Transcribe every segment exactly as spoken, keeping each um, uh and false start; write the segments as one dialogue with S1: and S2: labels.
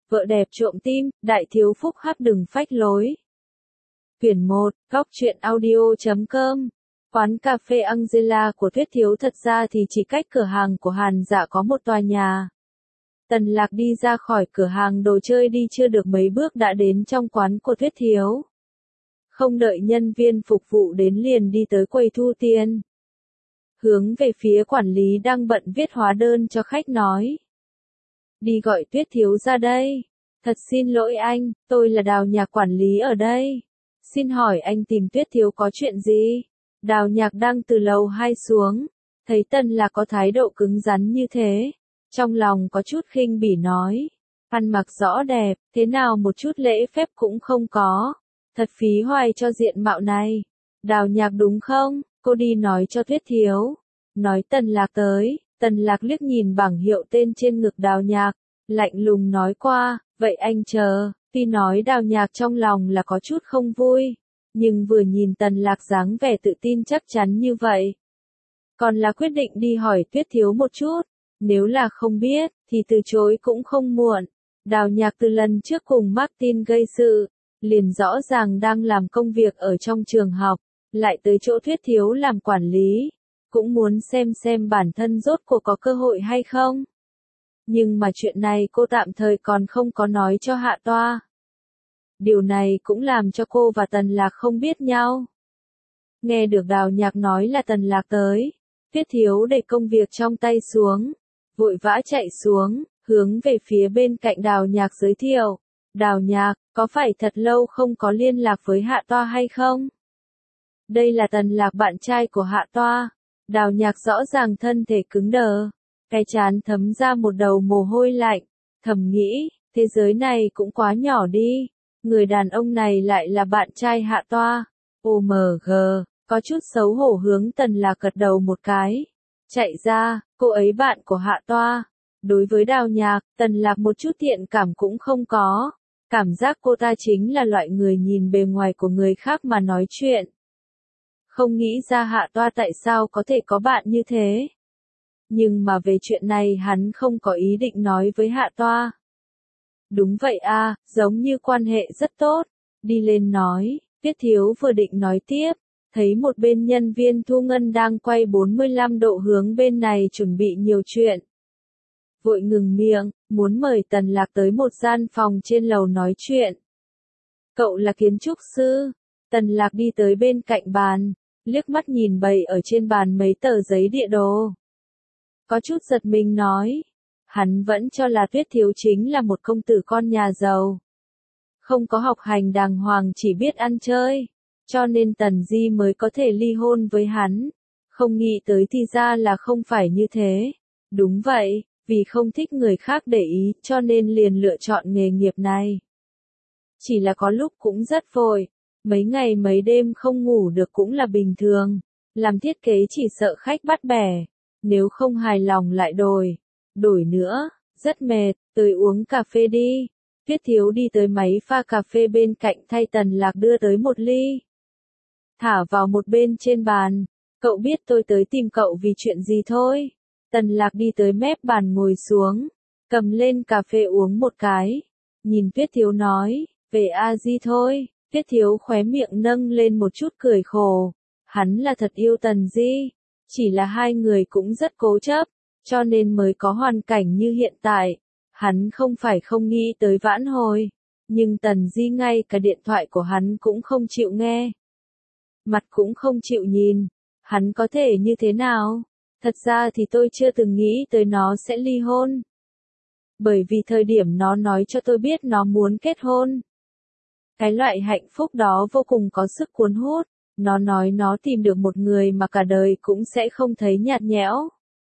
S1: Vợ đẹp trộm tim, đại thiếu phúc hắc đừng phách lối. Quyển một, góc truyện audio chấm com. Quán cà phê Angela của Tuyết Thiếu thật ra thì chỉ cách cửa hàng của Hàn Dạ có một tòa nhà. Tần Lạc đi ra khỏi cửa hàng đồ chơi đi chưa được mấy bước đã đến trong quán của Tuyết Thiếu. Không đợi nhân viên phục vụ đến liền đi tới quầy thu tiền. Hướng về phía quản lý đang bận viết hóa đơn cho khách nói. Đi gọi Tuyết Thiếu ra đây. Thật xin lỗi anh, tôi là Đào Nhạc quản lý ở đây. Xin hỏi anh tìm Tuyết Thiếu có chuyện gì? Đào Nhạc đang từ lầu hai xuống. Thấy Tần Lạc có thái độ cứng rắn như thế. Trong lòng có chút khinh bỉ nói. Ăn mặc rõ đẹp, thế nào một chút lễ phép cũng không có. Thật phí hoài cho diện mạo này. Đào Nhạc đúng không? Cô đi nói cho Tuyết Thiếu. Nói Tần Lạc tới. Tần Lạc liếc nhìn bảng hiệu tên trên ngực Đào Nhạc. Lạnh lùng nói qua, vậy anh chờ. Tuy nói Đào Nhạc trong lòng là có chút không vui. Nhưng vừa nhìn Tần Lạc dáng vẻ tự tin chắc chắn như vậy. Còn là quyết định đi hỏi Tuyết Thiếu một chút. Nếu là không biết, thì từ chối cũng không muộn. Đào Nhạc từ lần trước cùng Martin gây sự, liền rõ ràng đang làm công việc ở trong trường học, lại tới chỗ Tuyết Thiếu làm quản lý. Cũng muốn xem xem bản thân rốt cuộc có cơ hội hay không. Nhưng mà chuyện này cô tạm thời còn không có nói cho Hạ Toa. Điều này cũng làm cho cô và Tần Lạc không biết nhau. Nghe được Đào Nhạc nói là Tần Lạc tới, Tuyết Thiếu để công việc trong tay xuống, vội vã chạy xuống, hướng về phía bên cạnh Đào Nhạc giới thiệu. Đào Nhạc, có phải thật lâu không có liên lạc với Hạ Toa hay không? Đây là Tần Lạc bạn trai của Hạ Toa. Đào Nhạc rõ ràng thân thể cứng đờ, cái trán thấm ra một đầu mồ hôi lạnh, thầm nghĩ, thế giới này cũng quá nhỏ đi, người đàn ông này lại là bạn trai Hạ Toa. ô em giê, có chút xấu hổ hướng Tần Lạc gật đầu một cái. Chạy ra, cô ấy bạn của Hạ Toa. Đối với Đào Nhạc, Tần Lạc một chút thiện cảm cũng không có. Cảm giác cô ta chính là loại người nhìn bề ngoài của người khác mà nói chuyện. Không nghĩ ra Hạ Toa tại sao có thể có bạn như thế. Nhưng mà về chuyện này hắn không có ý định nói với Hạ Toa. Đúng vậy a, giống như quan hệ rất tốt. Đi lên nói, Tuyết Thiếu vừa định nói tiếp, thấy một bên nhân viên thu ngân đang quay bốn mươi lăm độ hướng bên này chuẩn bị nhiều chuyện. Vội ngừng miệng, muốn mời Tần Lạc tới một gian phòng trên lầu nói chuyện. Cậu là kiến trúc sư. Tần Lạc đi tới bên cạnh bàn, liếc mắt nhìn bày ở trên bàn mấy tờ giấy địa đồ. Có chút giật mình nói, hắn vẫn cho là Tuyết Thiếu chính là một công tử con nhà giàu. Không có học hành đàng hoàng chỉ biết ăn chơi, cho nên Tần Di mới có thể ly hôn với hắn. Không nghĩ tới thì ra là không phải như thế. Đúng vậy, vì không thích người khác để ý cho nên liền lựa chọn nghề nghiệp này. Chỉ là có lúc cũng rất vội. Mấy ngày mấy đêm không ngủ được cũng là bình thường. Làm thiết kế chỉ sợ khách bắt bẻ. Nếu không hài lòng lại đổi. Đổi nữa, rất mệt, tới uống cà phê đi. Tuyết Thiếu đi tới máy pha cà phê bên cạnh thay Tần Lạc đưa tới một ly. Thả vào một bên trên bàn. Cậu biết tôi tới tìm cậu vì chuyện gì thôi. Tần Lạc đi tới mép bàn ngồi xuống. Cầm lên cà phê uống một cái. Nhìn Tuyết Thiếu nói, về A Di thôi. Tuyết Thiếu khóe miệng nâng lên một chút cười khổ. Hắn là thật yêu Tần Di. Chỉ là hai người cũng rất cố chấp. Cho nên mới có hoàn cảnh như hiện tại. Hắn không phải không nghĩ tới vãn hồi. Nhưng Tần Di ngay cả điện thoại của hắn cũng không chịu nghe. Mặt cũng không chịu nhìn. Hắn có thể như thế nào? Thật ra thì tôi chưa từng nghĩ tới nó sẽ ly hôn. Bởi vì thời điểm nó nói cho tôi biết nó muốn kết hôn. Cái loại hạnh phúc đó vô cùng có sức cuốn hút. Nó nói nó tìm được một người mà cả đời cũng sẽ không thấy nhạt nhẽo.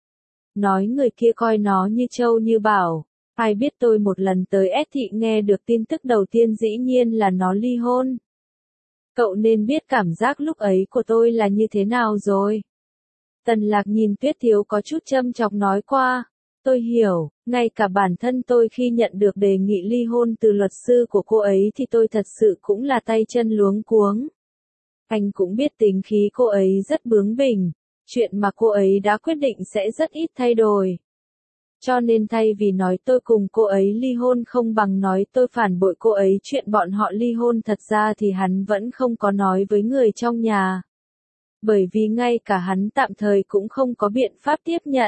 S1: Nói người kia coi nó như châu như bảo. Ai biết tôi một lần tới S thị nghe được tin tức đầu tiên dĩ nhiên là nó ly hôn. Cậu nên biết cảm giác lúc ấy của tôi là như thế nào rồi. Tần Lạc nhìn Tuyết Thiếu có chút châm chọc nói qua. Tôi hiểu, ngay cả bản thân tôi khi nhận được đề nghị ly hôn từ luật sư của cô ấy thì tôi thật sự cũng là tay chân luống cuống. Anh cũng biết tính khí cô ấy rất bướng bỉnh, chuyện mà cô ấy đã quyết định sẽ rất ít thay đổi. Cho nên thay vì nói tôi cùng cô ấy ly hôn không bằng nói tôi phản bội cô ấy chuyện bọn họ ly hôn, thật ra thì hắn vẫn không có nói với người trong nhà. Bởi vì ngay cả hắn tạm thời cũng không có biện pháp tiếp nhận.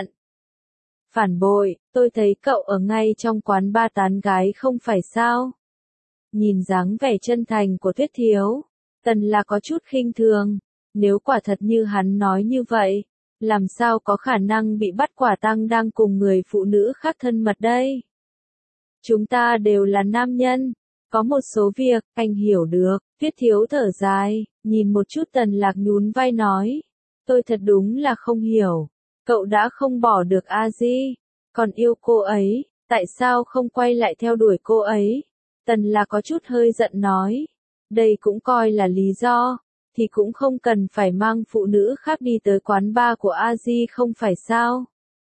S1: Phản bội, tôi thấy cậu ở ngay trong quán ba tán gái không phải sao? Nhìn dáng vẻ chân thành của Tuyết Thiếu, Tần Lạc có chút khinh thường. Nếu quả thật như hắn nói như vậy, làm sao có khả năng bị bắt quả tang đang cùng người phụ nữ khác thân mật đây? Chúng ta đều là nam nhân, có một số việc, anh hiểu được. Tuyết Thiếu thở dài, nhìn một chút Tần Lạc nhún vai nói. Tôi thật đúng là không hiểu, cậu đã không bỏ được A Di, còn yêu cô ấy, tại sao không quay lại theo đuổi cô ấy? Tần Lạc có chút hơi giận nói. Đây cũng coi là lý do, thì cũng không cần phải mang phụ nữ khác đi tới quán bar của A Di không phải sao?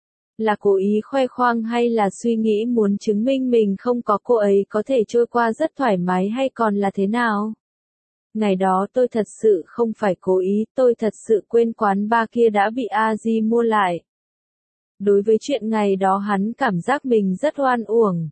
S1: Là cố ý khoe khoang hay là suy nghĩ muốn chứng minh mình không có cô ấy có thể trôi qua rất thoải mái hay còn là thế nào? Ngày đó tôi thật sự không phải cố ý, tôi thật sự quên quán bar kia đã bị A Di mua lại. Đối với chuyện ngày đó hắn cảm giác mình rất oan uổng.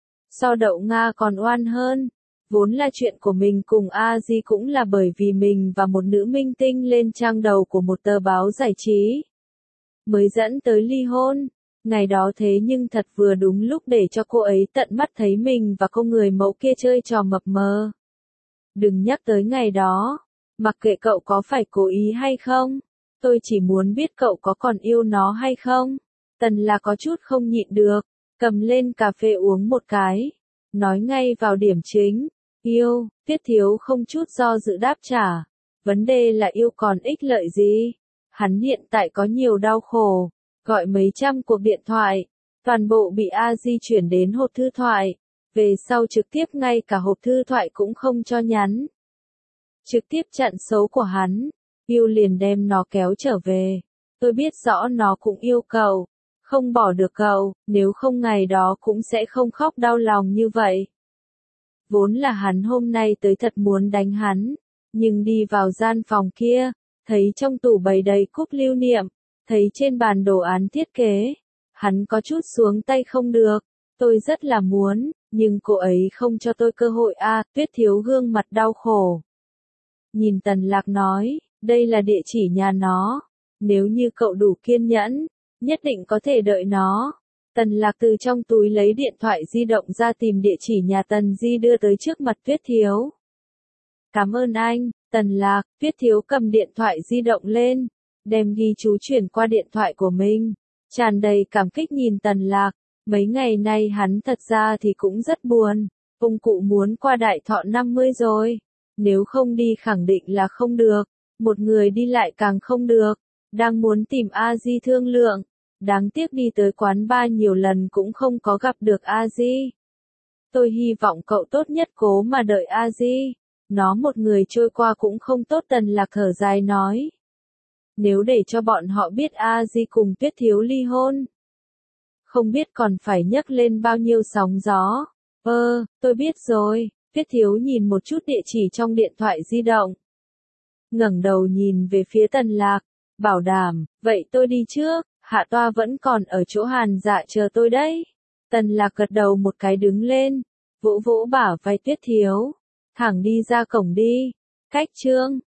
S1: So Đậu Nga còn oan hơn. Vốn là chuyện của mình cùng A Di cũng là bởi vì mình và một nữ minh tinh lên trang đầu của một tờ báo giải trí. Mới dẫn tới ly hôn. Ngày đó thế nhưng thật vừa đúng lúc để cho cô ấy tận mắt thấy mình và cô người mẫu kia chơi trò mập mờ. Đừng nhắc tới ngày đó. Mặc kệ cậu có phải cố ý hay không. Tôi chỉ muốn biết cậu có còn yêu nó hay không. Tần Lạc có chút không nhịn được. Cầm lên cà phê uống một cái. Nói ngay vào điểm chính. Yêu, Tuyết Thiếu không chút do dự đáp trả. Vấn đề là yêu còn ích lợi gì? Hắn hiện tại có nhiều đau khổ. Gọi mấy trăm cuộc điện thoại. Toàn bộ bị A Di chuyển đến hộp thư thoại. Về sau trực tiếp ngay cả hộp thư thoại cũng không cho nhắn. Trực tiếp chặn số của hắn. Yêu liền đem nó kéo trở về. Tôi biết rõ nó cũng yêu cậu. Không bỏ được cậu, nếu không ngày đó cũng sẽ không khóc đau lòng như vậy. Vốn là hắn hôm nay tới thật muốn đánh hắn, nhưng đi vào gian phòng kia, thấy trong tủ bày đầy cúp lưu niệm, thấy trên bàn đồ án thiết kế, hắn có chút xuống tay không được. Tôi rất là muốn, nhưng cô ấy không cho tôi cơ hội a. À, Tuyết Thiếu gương mặt đau khổ. Nhìn Tần Lạc nói, đây là địa chỉ nhà nó, nếu như cậu đủ kiên nhẫn, nhất định có thể đợi nó. Tần Lạc từ trong túi lấy điện thoại di động ra tìm địa chỉ nhà Tần Di đưa tới trước mặt Tuyết Thiếu. Cảm ơn anh, Tần Lạc. Tuyết Thiếu cầm điện thoại di động lên, đem ghi chú chuyển qua điện thoại của mình. Tràn đầy cảm kích nhìn Tần Lạc, mấy ngày nay hắn thật ra thì cũng rất buồn. Ông cụ muốn qua đại thọ năm mươi rồi, nếu không đi khẳng định là không được, một người đi lại càng không được. Đang muốn tìm A Di thương lượng. Đáng tiếc đi tới quán bar nhiều lần cũng không có gặp được A Di. Tôi hy vọng cậu tốt nhất cố mà đợi A Di. Nó một người trôi qua cũng không tốt. Tần Lạc thở dài nói. Nếu để cho bọn họ biết A Di cùng Tuyết Thiếu ly hôn, không biết còn phải nhấc lên bao nhiêu sóng gió. Ơ, tôi biết rồi. Tuyết Thiếu nhìn một chút địa chỉ trong điện thoại di động. Ngẩng đầu nhìn về phía Tần Lạc, bảo đảm, vậy tôi đi trước. Hạ toa vẫn còn ở chỗ Hàn Dạ chờ tôi đấy. Tần Lạc gật đầu một cái đứng lên, vỗ vỗ bả vai Tuyết Thiếu, thẳng đi ra cổng đi. Cách chương